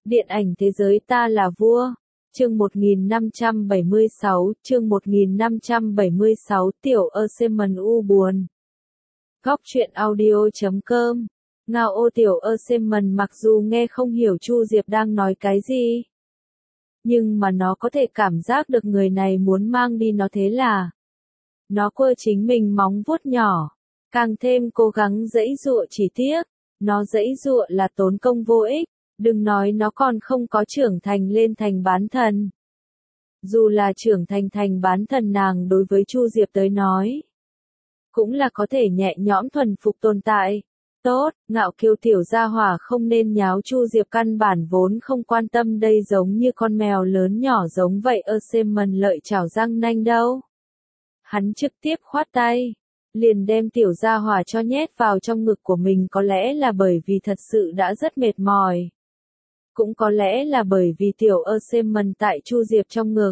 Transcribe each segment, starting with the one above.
Điện ảnh thế giới ta là vua. Chương 1576, Tiểu Achievement u buồn. Góc truyện audio.com. Ngao ô Tiểu Achievement mặc dù nghe không hiểu Chu Diệp đang nói cái gì, nhưng mà nó có thể cảm giác được người này muốn mang đi nó, thế là nó quơ chính mình móng vuốt nhỏ, càng thêm cố gắng giãy giụa. Chỉ tiếc, nó giãy giụa là tốn công vô ích, đừng nói nó còn không có trưởng thành lên thành bán thần. Dù là trưởng thành bán thần, nàng đối với Chu Diệp tới nói cũng là có thể nhẹ nhõm thuần phục tồn tại. Tốt, ngạo kiêu tiểu gia hỏa không nên nháo. Chu Diệp căn bản vốn không quan tâm đây, giống như con mèo lớn nhỏ giống vậy. Achievement lợi chảo răng nanh đâu. Hắn trực tiếp khoát tay, liền đem tiểu gia hỏa cho nhét vào trong ngực của mình. Có lẽ là bởi vì thật sự đã rất mệt mỏi, cũng có lẽ là bởi vì tiểu Achievement tại Chu Diệp trong ngực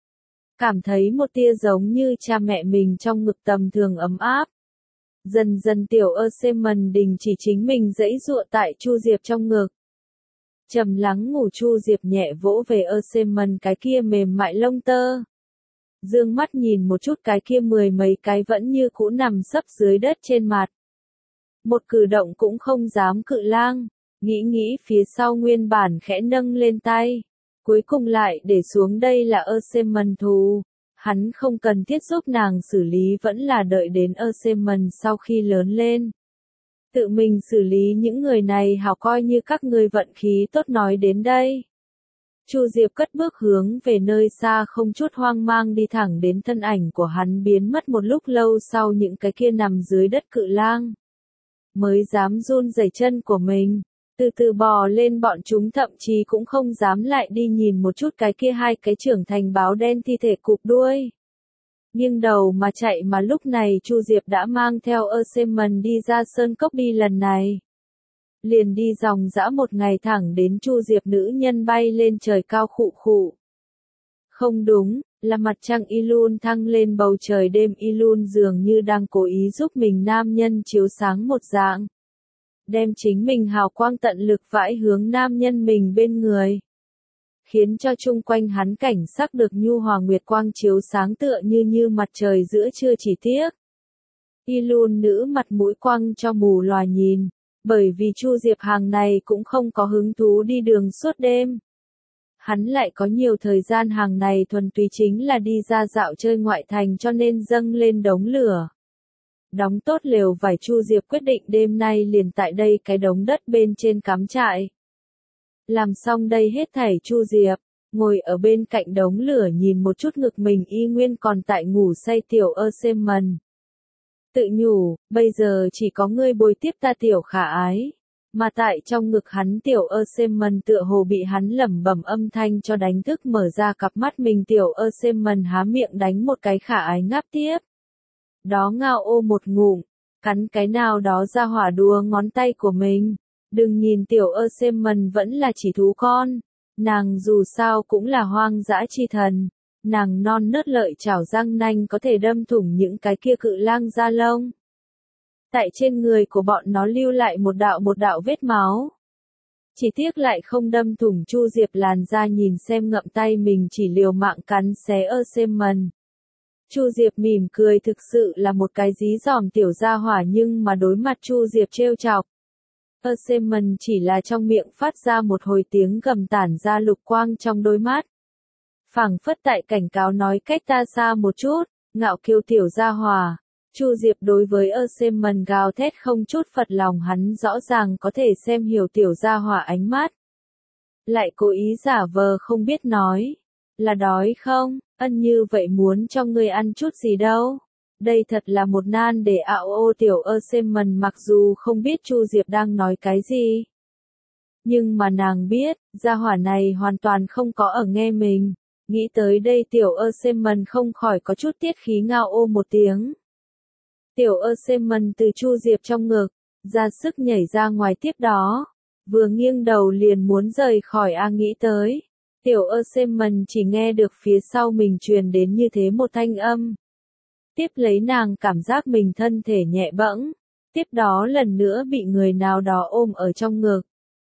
cảm thấy một tia giống như cha mẹ mình trong ngực tầm thường ấm áp. Dần dần tiểu Achievement đình chỉ chính mình giãy giụa tại Chu Diệp trong ngực. Trầm lắng ngủ. Chu Diệp nhẹ vỗ về Achievement cái kia mềm mại lông tơ, dương mắt nhìn một chút cái kia mười mấy cái vẫn như cũ nằm sấp dưới đất trên mặt, một cử động cũng không dám cự lang. Nghĩ phía sau nguyên bản khẽ nâng lên tay, cuối cùng lại để xuống. Đây là Achievement thù, hắn không cần thiết giúp nàng xử lý, vẫn là đợi đến Achievement sau khi lớn lên tự mình xử lý những người này hảo, coi như các ngươi vận khí tốt. Nói đến đây, Chu Diệp cất bước hướng về nơi xa, không chút hoang mang đi thẳng đến thân ảnh của hắn biến mất một lúc lâu sau. Những cái kia nằm dưới đất cự lang mới dám run rẩy chân của mình, từ từ bò lên. Bọn chúng thậm chí cũng không dám lại đi nhìn một chút cái kia hai cái trưởng thành báo đen thi thể cụp đuôi, nghiêng đầu mà chạy. Mà lúc này Chu Diệp đã mang theo Achievement đi ra sơn cốc. Đi lần này liền đi dòng dã một ngày, thẳng đến Chu Diệp nữ nhân bay lên trời cao. Khụ khụ. Không đúng, là mặt trăng Ilun thăng lên bầu trời đêm. Ilun dường như đang cố ý giúp mình nam nhân chiếu sáng một dạng, đem chính mình hào quang tận lực vãi hướng nam nhân mình bên người, khiến cho chung quanh hắn cảnh sắc được nhu hòa nguyệt quang chiếu sáng, tựa như mặt trời giữa trưa. Chỉ tiếc, Ilun nữ mặt mũi quăng cho mù lòa nhìn, bởi vì Chu Diệp hàng này cũng không có hứng thú đi đường suốt đêm. Hắn lại có nhiều thời gian, hàng này thuần túy chính là đi ra dạo chơi ngoại thành, cho nên dâng lên đống lửa, đóng tốt lều vải. Chu Diệp quyết định đêm nay liền tại đây cái đống đất bên trên cắm trại. Làm xong đây hết thảy, Chu Diệp ngồi ở bên cạnh đống lửa, nhìn một chút ngực mình y nguyên còn tại ngủ say tiểu Achievement, tự nhủ, bây giờ chỉ có ngươi bồi tiếp ta tiểu khả ái. Mà tại trong ngực hắn tiểu Achievement tựa hồ bị hắn lẩm bẩm âm thanh cho đánh thức, mở ra cặp mắt mình. Tiểu Achievement há miệng đánh một cái, khả ái ngáp tiếp. Đó ngao ô một ngụm, cắn cái nào đó ra hỏa đùa ngón tay của mình. Đừng nhìn tiểu Achievement vẫn là chỉ thú con, nàng dù sao cũng là hoang dã chi thần. Nàng non nớt lợi chảo răng nanh có thể đâm thủng những cái kia cự lang da lông. Tại trên người của bọn nó lưu lại một đạo vết máu. Chỉ tiếc lại không đâm thủng Chu Diệp làn da. Nhìn xem ngậm tay mình chỉ liều mạng cắn xé Achievement, Chu Diệp mỉm cười, thực sự là một cái dí dỏm tiểu gia hỏa. Nhưng mà đối mặt Chu Diệp trêu chọc, Achievement chỉ là trong miệng phát ra một hồi tiếng gầm, tản ra lục quang trong đôi mắt, phảng phất tại cảnh cáo nói cách ta xa một chút, ngạo kiêu tiểu gia hỏa. Chu Diệp đối với Achievement gào thét không chút phật lòng, hắn rõ ràng có thể xem hiểu tiểu gia hỏa ánh mắt, lại cố ý giả vờ không biết nói, là đói không, như vậy muốn cho ngươi ăn chút gì đâu. Đây thật là một nan để ạo ô. Tiểu Achievement mặc dù không biết Chu Diệp đang nói cái gì, nhưng mà nàng biết, gia hỏa này hoàn toàn không có ở nghe mình. Nghĩ tới đây tiểu Achievement không khỏi có chút tiết khí, ngao ô một tiếng. Tiểu Achievement từ Chu Diệp trong ngực ra sức nhảy ra ngoài, tiếp đó vừa nghiêng đầu liền muốn rời khỏi. Nghĩ tới, tiểu Achievement chỉ nghe được phía sau mình truyền đến như thế một thanh âm. Tiếp lấy nàng cảm giác mình thân thể nhẹ bẫng, tiếp đó lần nữa bị người nào đó ôm ở trong ngực.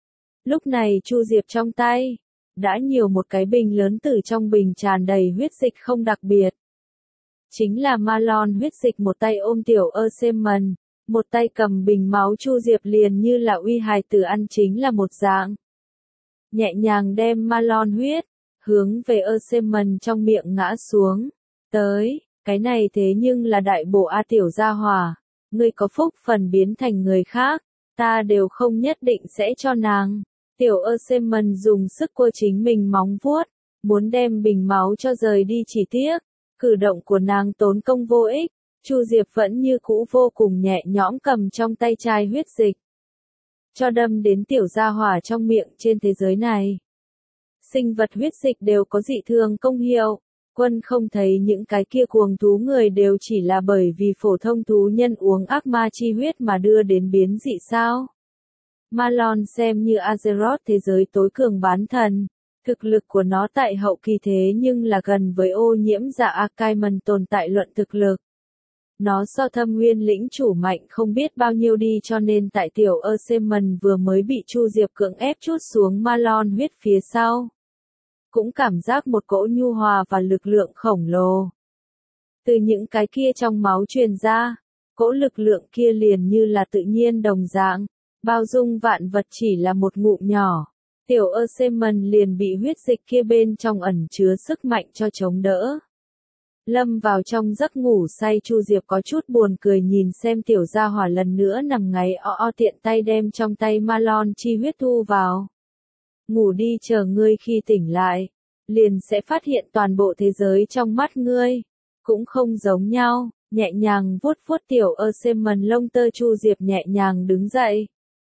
Lúc này Chu Diệp trong tay đã nhiều một cái bình lớn, từ trong bình tràn đầy huyết dịch không đặc biệt. Chính là Marlon huyết dịch, một tay ôm tiểu Ersemen, một tay cầm bình máu. Chu Diệp liền như là uy hài tử ăn chính là một dạng. Nhẹ nhàng đem Marlon huyết hướng về Ersemen trong miệng ngã xuống. Tới, cái này thế nhưng là đại bổ a tiểu gia hỏa, ngươi có phúc phần biến thành người khác, ta đều không nhất định sẽ cho nàng. Tiểu Ersemen dùng sức quơ chính mình móng vuốt, muốn đem bình máu cho rời đi, chỉ tiếc cử động của nàng tốn công vô ích. Chu Diệp vẫn như cũ vô cùng nhẹ nhõm cầm trong tay chai huyết dịch, cho đâm đến tiểu gia hỏa trong miệng. Trên thế giới này, sinh vật huyết dịch đều có dị thường công hiệu. Quân không thấy những cái kia cuồng thú người đều chỉ là bởi vì phổ thông thú nhân uống ác ma chi huyết mà đưa đến biến dị sao? Marlon xem như Azeroth thế giới tối cường bán thần. Thực lực của nó tại hậu kỳ thế nhưng là gần với ô nhiễm dạ Archimonde tồn tại. Luận thực lực, nó so Thâm Nguyên lĩnh chủ mạnh không biết bao nhiêu đi, cho nên tại tiểu Ersemen vừa mới bị Chu Diệp cưỡng ép trút xuống Marlon huyết phía sau, cũng cảm giác một cỗ nhu hòa và lực lượng khổng lồ từ những cái kia trong máu truyền ra. Cỗ lực lượng kia liền như là tự nhiên đồng dạng, bao dung vạn vật. Chỉ là một ngụm nhỏ, tiểu Ersemen liền bị huyết dịch kia bên trong ẩn chứa sức mạnh cho chống đỡ. Lâm vào trong giấc ngủ say, Chu Diệp có chút buồn cười nhìn xem tiểu gia hỏa lần nữa nằm ngáy tiện tay đem trong tay Marlon chi huyết thu vào. Ngủ đi, chờ ngươi khi tỉnh lại, liền sẽ phát hiện toàn bộ thế giới trong mắt ngươi cũng không giống nhau. Nhẹ nhàng vuốt vuốt tiểu Ersemen lông tơ, Chu Diệp nhẹ nhàng đứng dậy,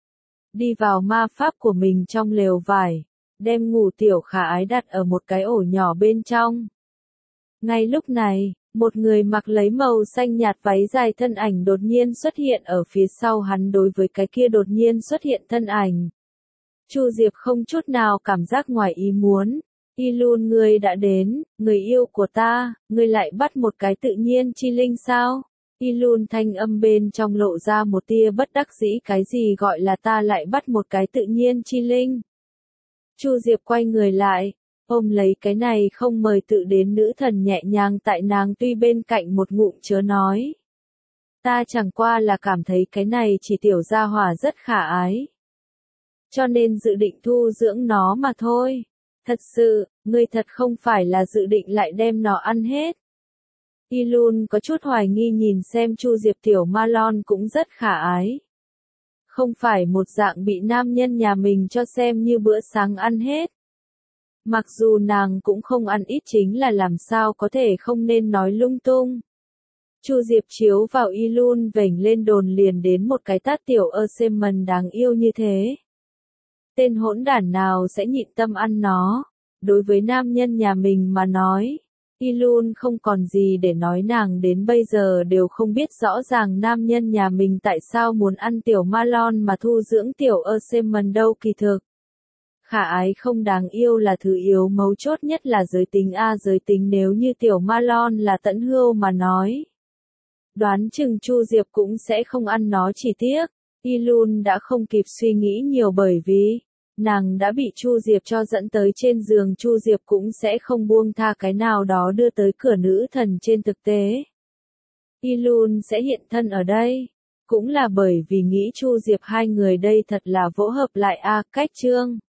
đi vào ma pháp của mình trong lều vải, đem ngủ tiểu khả ái đặt ở một cái ổ nhỏ bên trong. Ngay lúc này, một người mặc lấy màu xanh nhạt váy dài thân ảnh đột nhiên xuất hiện ở phía sau hắn. Đối với cái kia đột nhiên xuất hiện thân ảnh, Chu Diệp không chút nào cảm giác ngoài ý muốn. Ilun, ngươi đã đến, người yêu của ta, ngươi lại bắt một cái tự nhiên chi linh sao? Ilun thanh âm bên trong lộ ra một tia bất đắc dĩ. Cái gì gọi là ta lại bắt một cái tự nhiên chi linh? Chu Diệp quay người lại, ôm lấy cái này không mời tự đến nữ thần, nhẹ nhàng tại nàng tuy bên cạnh một ngụm chớ nói. Ta chẳng qua là cảm thấy cái này chỉ tiểu gia hỏa rất khả ái, cho nên dự định thu dưỡng nó mà thôi. Thật sự, ngươi thật không phải là dự định lại đem nó ăn hết? Ilun có chút hoài nghi nhìn xem Chu Diệp. Tiểu Marlon cũng rất khả ái, không phải một dạng bị nam nhân nhà mình cho xem như bữa sáng ăn hết. Mặc dù nàng cũng không ăn ít, chính là làm sao có thể không nên nói lung tung. Chu Diệp chiếu vào Ilun vểnh lên đồn liền đến một cái tát. Tiểu Ersemen đáng yêu như thế, tên hỗn đản nào sẽ nhịn tâm ăn nó? Đối với nam nhân nhà mình mà nói, Ilun không còn gì để nói. Nàng đến bây giờ đều không biết rõ ràng nam nhân nhà mình tại sao muốn ăn tiểu Marlon mà thu dưỡng tiểu Ersemen đâu. Kỳ thực, khả ái không đáng yêu là thứ yếu, mấu chốt nhất là giới tính a. Giới tính nếu như tiểu Marlon là tẫn hươu mà nói, đoán chừng Chu Diệp cũng sẽ không ăn nó. Chỉ tiếc, Ilun đã không kịp suy nghĩ nhiều, bởi vì nàng đã bị Chu Diệp cho dẫn tới trên giường. Chu Diệp cũng sẽ không buông tha cái nào đó đưa tới cửa nữ thần. Trên thực tế, Ilun sẽ hiện thân ở đây, cũng là bởi vì nghĩ Chu Diệp hai người đây thật là vỗ hợp lại a. Cách chương